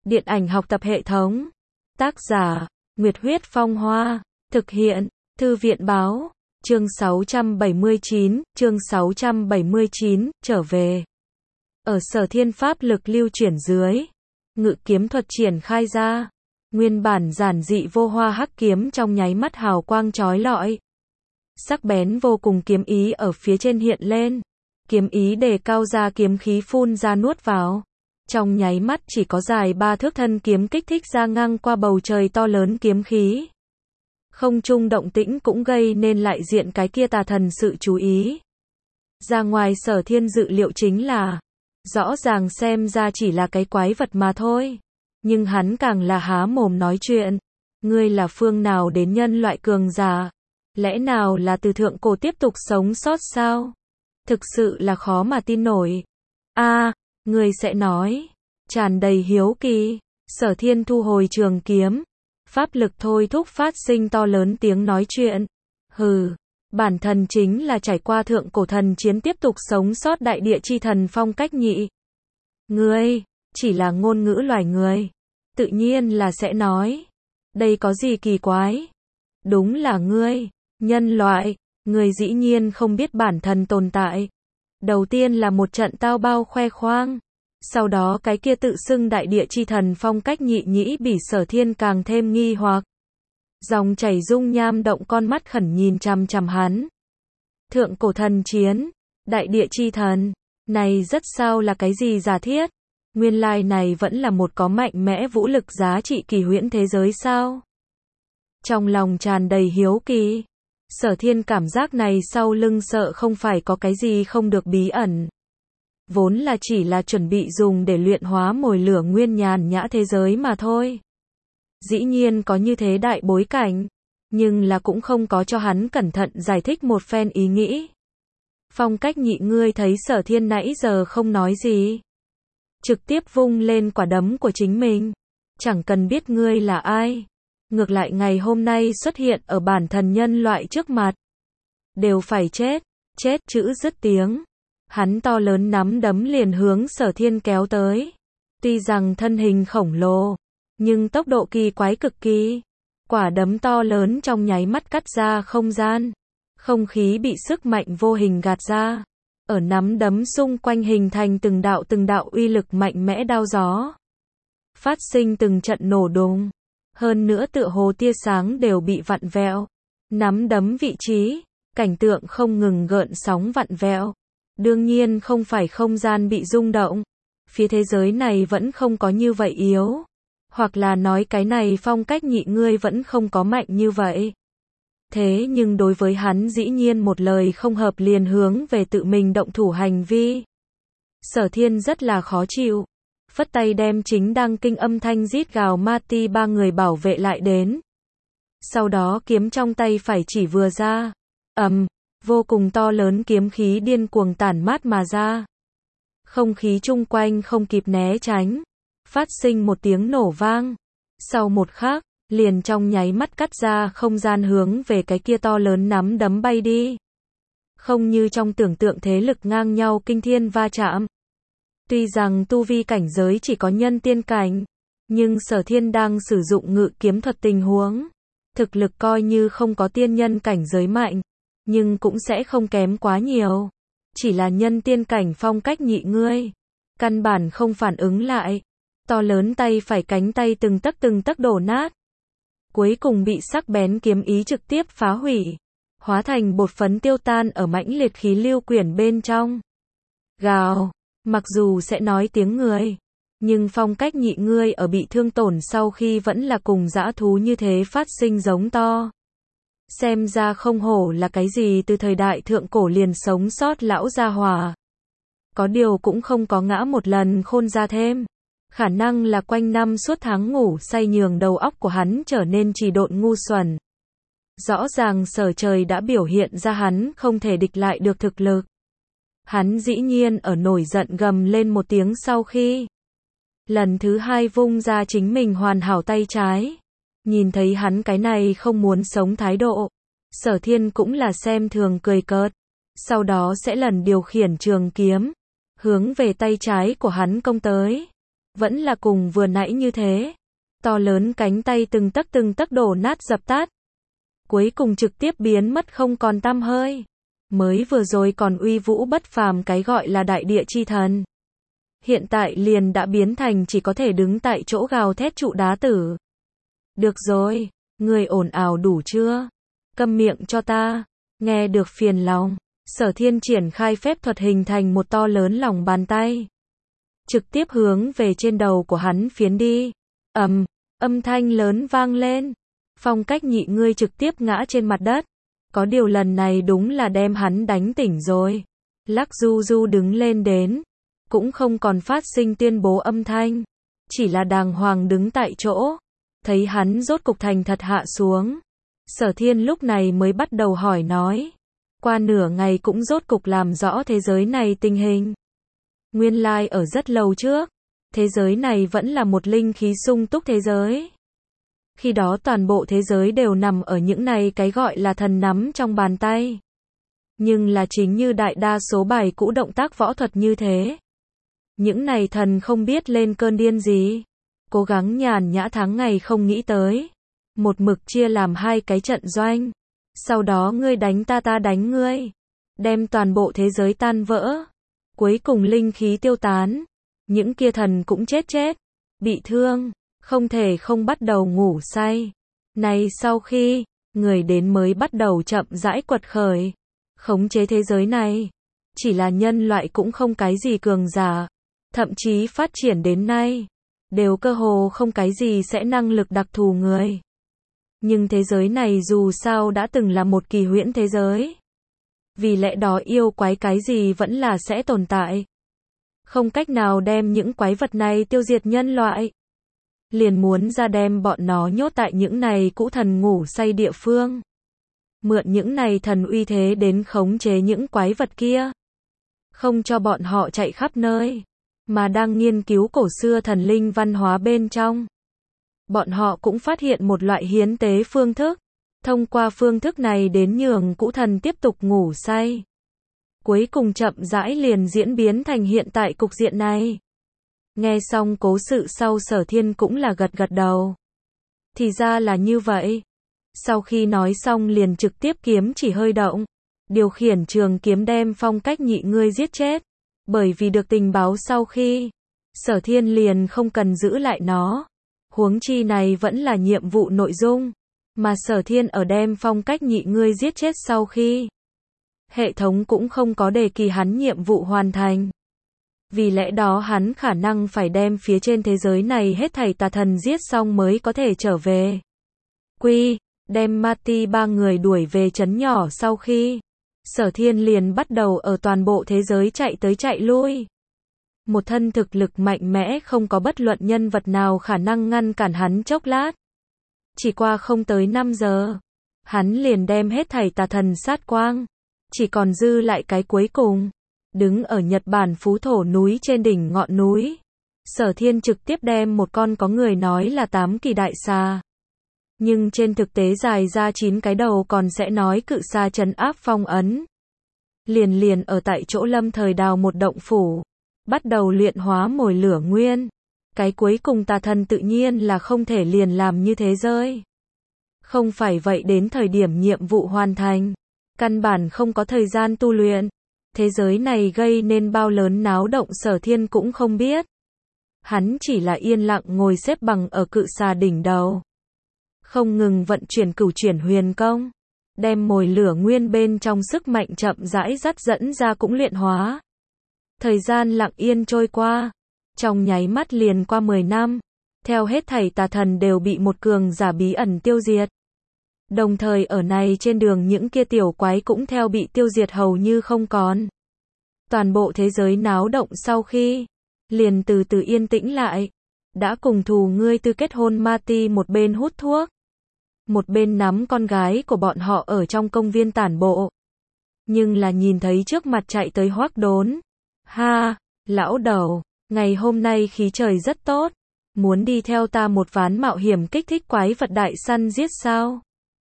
Điện ảnh học tập hệ thống. Tác giả, Nguyệt Huyết Phong Hoa. Thực hiện, Thư viện Báo. Chương 679, trở về. Ở Sở Thiên pháp lực lưu chuyển dưới, ngự kiếm thuật triển khai ra. Nguyên bản giản dị vô hoa hắc kiếm trong nháy mắt hào quang chói lọi. Sắc bén vô cùng kiếm ý ở phía trên hiện lên. Kiếm ý đề cao ra, kiếm khí phun ra nuốt vào. Trong nháy mắt chỉ có dài 3 thước, thân kiếm kích thích ra ngang qua bầu trời to lớn kiếm khí. Không trung động tĩnh cũng gây nên lại diện cái kia tà thần sự chú ý. Ra ngoài Sở Thiên dự liệu chính là, rõ ràng xem ra chỉ là cái quái vật mà thôi. Nhưng hắn càng là há mồm nói chuyện. Ngươi là phương nào đến nhân loại cường giả? Lẽ nào là từ thượng cổ tiếp tục sống sót sao? Thực sự là khó mà tin nổi. Ngươi sẽ nói. Tràn đầy hiếu kỳ. Sở Thiên thu hồi trường kiếm. Pháp lực thôi thúc phát sinh to lớn tiếng nói chuyện. Hừ, bản thần chính là trải qua thượng cổ thần chiến tiếp tục sống sót đại địa chi thần Phong Cách Nhị. Ngươi, chỉ là ngôn ngữ loài người. Tự nhiên là sẽ nói. Đây có gì kỳ quái? Đúng là ngươi, nhân loại, ngươi dĩ nhiên không biết bản thần tồn tại. Đầu tiên là một trận tao bao khoe khoang. Sau đó cái kia tự xưng đại địa chi thần Phong Cách Nhị nhĩ bỉ Sở Thiên càng thêm nghi hoặc. Dòng chảy dung nham động con mắt khẩn nhìn chằm chằm hắn. Thượng cổ thần chiến, đại địa chi thần, này rất sao là cái gì giả thiết? Nguyên lai này vẫn là một có mạnh mẽ vũ lực giá trị kỳ huyễn thế giới sao? Trong lòng tràn đầy hiếu kỳ, Sở Thiên cảm giác này sau lưng sợ không phải có cái gì không được bí ẩn. Vốn là chỉ là chuẩn bị dùng để luyện hóa mồi lửa nguyên nhàn nhã thế giới mà thôi. Dĩ nhiên có như thế đại bối cảnh, nhưng là cũng không có cho hắn cẩn thận giải thích một phen ý nghĩ. Phong Cách Nhị ngươi thấy Sở Thiên nãy giờ không nói gì. Trực tiếp vung lên quả đấm của chính mình. Chẳng cần biết ngươi là ai. Ngược lại ngày hôm nay xuất hiện ở bản thần nhân loại trước mặt. Đều phải chết. Chết chữ dứt tiếng. Hắn to lớn nắm đấm liền hướng Sở Thiên kéo tới. Tuy rằng thân hình khổng lồ, nhưng tốc độ kỳ quái cực kỳ. Quả đấm to lớn trong nháy mắt cắt ra không gian. Không khí bị sức mạnh vô hình gạt ra. Ở nắm đấm xung quanh hình thành từng đạo uy lực mạnh mẽ đao gió. Phát sinh từng trận nổ đùng. Hơn nữa tựa hồ tia sáng đều bị vặn vẹo. Nắm đấm vị trí, cảnh tượng không ngừng gợn sóng vặn vẹo. Đương nhiên không phải không gian bị rung động. Phía thế giới này vẫn không có như vậy yếu. Hoặc là nói cái này Phong Cách Nhị ngươi vẫn không có mạnh như vậy. Thế nhưng đối với hắn dĩ nhiên một lời không hợp liền hướng về tự mình động thủ hành vi. Sở Thiên rất là khó chịu. Phất tay đem chính đang kinh âm thanh rít gào ma ti ba người bảo vệ lại đến. Sau đó kiếm trong tay phải chỉ vừa ra. Vô cùng to lớn kiếm khí điên cuồng tản mát mà ra. Không khí chung quanh không kịp né tránh. Phát sinh một tiếng nổ vang. Sau một khắc, liền trong nháy mắt cắt ra không gian hướng về cái kia to lớn nắm đấm bay đi. Không như trong tưởng tượng thế lực ngang nhau kinh thiên va chạm. Tuy rằng tu vi cảnh giới chỉ có nhân tiên cảnh, nhưng Sở Thiên đang sử dụng ngự kiếm thuật tình huống. Thực lực coi như không có tiên nhân cảnh giới mạnh, nhưng cũng sẽ không kém quá nhiều. Chỉ là nhân tiên cảnh Phong Cách Nhị ngươi. Căn bản không phản ứng lại. To lớn tay phải cánh tay từng tấc đổ nát. Cuối cùng bị sắc bén kiếm ý trực tiếp phá hủy. Hóa thành bột phấn tiêu tan ở mãnh liệt khí lưu quyển bên trong. Gào. Mặc dù sẽ nói tiếng người, nhưng Phong Cách Nhị ngươi ở bị thương tổn sau khi vẫn là cùng dã thú như thế phát sinh giống to. Xem ra không hổ là cái gì từ thời đại thượng cổ liền sống sót lão gia hỏa. Có điều cũng không có ngã một lần khôn ra thêm. Khả năng là quanh năm suốt tháng ngủ say nhường đầu óc của hắn trở nên trì độn ngu xuẩn. Rõ ràng Sở Trời đã biểu hiện ra hắn không thể địch lại được thực lực. Hắn dĩ nhiên ở nổi giận gầm lên một tiếng sau khi lần thứ hai vung ra chính mình hoàn hảo tay trái. Nhìn thấy hắn cái này không muốn sống thái độ, Sở Thiên cũng là xem thường cười cợt. Sau đó sẽ lần điều khiển trường kiếm, hướng về tay trái của hắn công tới. vẫn là cùng vừa nãy như thế. To lớn cánh tay từng tấc đổ nát dập tắt. Cuối cùng trực tiếp biến mất không còn tăm hơi. Mới vừa rồi còn uy vũ bất phàm cái gọi là đại địa chi thần. Hiện tại liền đã biến thành chỉ có thể đứng tại chỗ gào thét trụ đá tử. Được rồi, người ồn ào đủ chưa? Câm miệng cho ta. Nghe được phiền lòng, Sở Thiên triển khai phép thuật hình thành một to lớn lòng bàn tay. Trực tiếp hướng về trên đầu của hắn phiến đi. Âm thanh lớn vang lên. Phong Cách Nhị ngươi trực tiếp ngã trên mặt đất. Có điều lần này đúng là đem hắn đánh tỉnh rồi. Lắc du du đứng lên đến. Cũng không còn phát sinh tuyên bố âm thanh. Chỉ là đàng hoàng đứng tại chỗ. Thấy hắn rốt cục thành thật hạ xuống. Sở Thiên lúc này mới bắt đầu hỏi nói. Qua nửa ngày cũng rốt cục làm rõ thế giới này tình hình. Nguyên lai ở rất lâu trước. Thế giới này vẫn là một linh khí sung túc thế giới. Khi đó toàn bộ thế giới đều nằm ở những này cái gọi là thần nắm trong bàn tay. Nhưng là chính như đại đa số bài cũ động tác võ thuật như thế. Những này thần không biết lên cơn điên gì. Cố gắng nhàn nhã tháng ngày không nghĩ tới. Một mực chia làm hai cái trận doanh. Sau đó ngươi đánh ta đánh ngươi. Đem toàn bộ thế giới tan vỡ. Cuối cùng linh khí tiêu tán. Những kia thần cũng chết. Bị thương. Không thể không bắt đầu ngủ say. Này sau khi, người đến mới bắt đầu chậm rãi quật khởi. Khống chế thế giới này. Chỉ là nhân loại cũng không cái gì cường giả. Thậm chí phát triển đến nay. Đều cơ hồ không cái gì sẽ năng lực đặc thù người. Nhưng thế giới này dù sao đã từng là một kỳ huyễn thế giới. Vì lẽ đó yêu quái cái gì vẫn là sẽ tồn tại. Không cách nào đem những quái vật này tiêu diệt nhân loại. Liền muốn ra đem bọn nó nhốt tại những này cũ thần ngủ say địa phương. Mượn những này thần uy thế đến khống chế những quái vật kia. Không cho bọn họ chạy khắp nơi. Mà đang nghiên cứu cổ xưa thần linh văn hóa bên trong. Bọn họ cũng phát hiện một loại hiến tế phương thức. Thông qua phương thức này đến nhường cũ thần tiếp tục ngủ say. Cuối cùng chậm rãi liền diễn biến thành hiện tại cục diện này. Nghe xong cố sự sau Sở Thiên cũng là gật đầu. Thì ra là như vậy. Sau khi nói xong liền trực tiếp kiếm chỉ hơi động. Điều khiển trường kiếm đem Phong Cách Nhị ngươi giết chết. Bởi vì được tình báo sau khi, Sở Thiên liền không cần giữ lại nó. Huống chi này vẫn là nhiệm vụ nội dung. Mà Sở Thiên ở đem Phong Cách Nhị ngươi giết chết sau khi. Hệ thống cũng không có đề kỳ hắn nhiệm vụ hoàn thành. Vì lẽ đó hắn khả năng phải đem phía trên thế giới này hết thảy tà thần giết xong mới có thể trở về. Đem Mati ba người đuổi về trấn nhỏ sau khi. Sở Thiên liền bắt đầu ở toàn bộ thế giới chạy tới chạy lui. Một thân thực lực mạnh mẽ không có bất luận nhân vật nào khả năng ngăn cản hắn chốc lát. Chỉ qua không tới 5 giờ. Hắn liền đem hết thảy tà thần sát quang. Chỉ còn dư lại cái cuối cùng. Đứng ở Nhật Bản Phú Thổ núi trên đỉnh ngọn núi. Sở Thiên trực tiếp đem một con có người nói là 8 kỳ đại xà. Nhưng trên thực tế dài ra 9 cái đầu còn sẽ nói cự xà trấn áp phong ấn. Liền ở tại chỗ lâm thời đào một động phủ. Bắt đầu luyện hóa mồi lửa nguyên. Cái cuối cùng tà thần tự nhiên là không thể liền làm như thế rơi. Không phải vậy đến thời điểm nhiệm vụ hoàn thành. Căn bản không có thời gian tu luyện. Thế giới này gây nên bao lớn náo động Sở Thiên cũng không biết. Hắn chỉ là yên lặng ngồi xếp bằng ở cự xà đỉnh đầu. Không ngừng vận chuyển cửu chuyển huyền công. Đem mồi lửa nguyên bên trong sức mạnh chậm rãi dắt dẫn ra cũng luyện hóa. Thời gian lặng yên trôi qua. Trong nháy mắt liền qua 10 năm. Theo hết thảy tà thần đều bị một cường giả bí ẩn tiêu diệt. Đồng thời ở này trên đường những kia tiểu quái cũng theo bị tiêu diệt hầu như không còn. Toàn bộ thế giới náo động sau khi. Liền từ từ yên tĩnh lại. Đã cùng thù ngươi tư kết hôn Mati một bên hút thuốc. Một bên nắm con gái của bọn họ ở trong công viên tản bộ. Nhưng là nhìn thấy trước mặt chạy tới Hoắc Đốn. Ha, lão đầu, ngày hôm nay khí trời rất tốt. Muốn đi theo ta một ván mạo hiểm kích thích quái vật đại săn giết sao?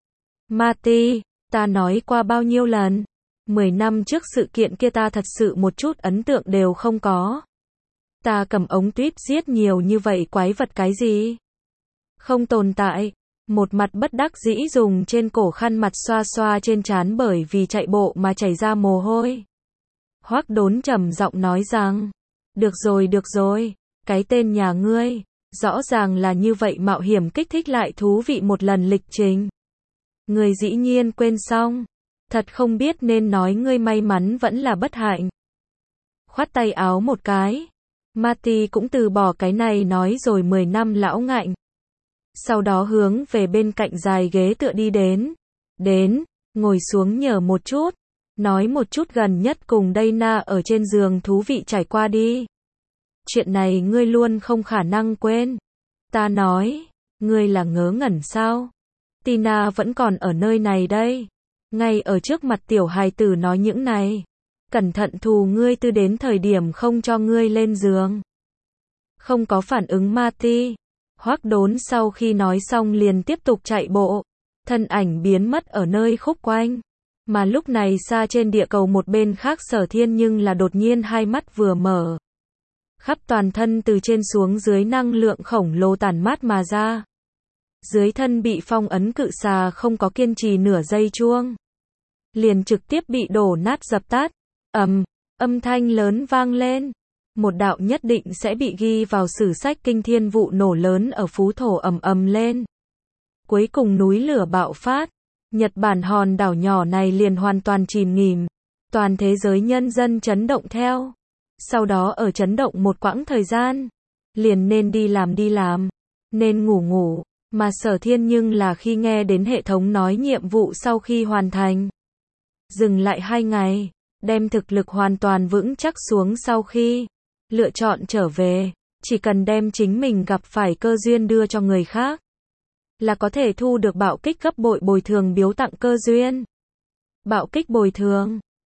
Mati, ta nói qua bao nhiêu lần. 10 năm trước sự kiện kia ta thật sự một chút ấn tượng đều không có. Ta cầm ống tuyếp giết nhiều như vậy quái vật cái gì? Không tồn tại. Một mặt bất đắc dĩ dùng trên cổ khăn mặt xoa xoa trên trán bởi vì chạy bộ mà chảy ra mồ hôi. Hoắc Đốn trầm giọng nói rằng, được rồi, cái tên nhà ngươi, rõ ràng là như vậy mạo hiểm kích thích lại thú vị một lần lịch trình. Ngươi dĩ nhiên quên xong, thật không biết nên nói ngươi may mắn vẫn là bất hạnh. Khoát tay áo một cái, Marty cũng từ bỏ cái này nói rồi 10 năm lão ngạnh. Sau đó hướng về bên cạnh dài ghế tựa đi đến, ngồi xuống nhờ một chút, nói một chút gần nhất cùng Dana ở trên giường thú vị trải qua đi. Chuyện này ngươi luôn không khả năng quên. Ta nói, ngươi là ngớ ngẩn sao? Tina vẫn còn ở nơi này đây. Ngay ở trước mặt tiểu hài tử nói những này. Cẩn thận thù ngươi tư đến thời điểm không cho ngươi lên giường. Không có phản ứng Marty. Hoắc Đốn sau khi nói xong liền tiếp tục chạy bộ. Thân ảnh biến mất ở nơi khúc quanh. Mà lúc này xa trên địa cầu một bên khác Sở Thiên nhưng là đột nhiên hai mắt vừa mở. Khắp toàn thân từ trên xuống dưới năng lượng khổng lồ tản mát mà ra. Dưới thân bị phong ấn cự xà không có kiên trì nửa giây chuông. Liền trực tiếp bị đổ nát dập tắt. Âm thanh lớn vang lên. Một đạo nhất định sẽ bị ghi vào sử sách kinh thiên vụ nổ lớn ở Phú Thổ ầm lên. Cuối cùng núi lửa bạo phát. Nhật Bản hòn đảo nhỏ này liền hoàn toàn chìm nghỉm. Toàn thế giới nhân dân chấn động theo. Sau đó ở chấn động một quãng thời gian. Liền nên đi làm. Nên ngủ. Mà Sở Thiên nhưng là khi nghe đến hệ thống nói nhiệm vụ sau khi hoàn thành. Dừng lại 2 ngày. Đem thực lực hoàn toàn vững chắc xuống sau khi lựa chọn trở về. Chỉ cần đem chính mình gặp phải cơ duyên đưa cho người khác. Là có thể thu được bạo kích gấp bội bồi thường biếu tặng cơ duyên. Bạo kích bồi thường.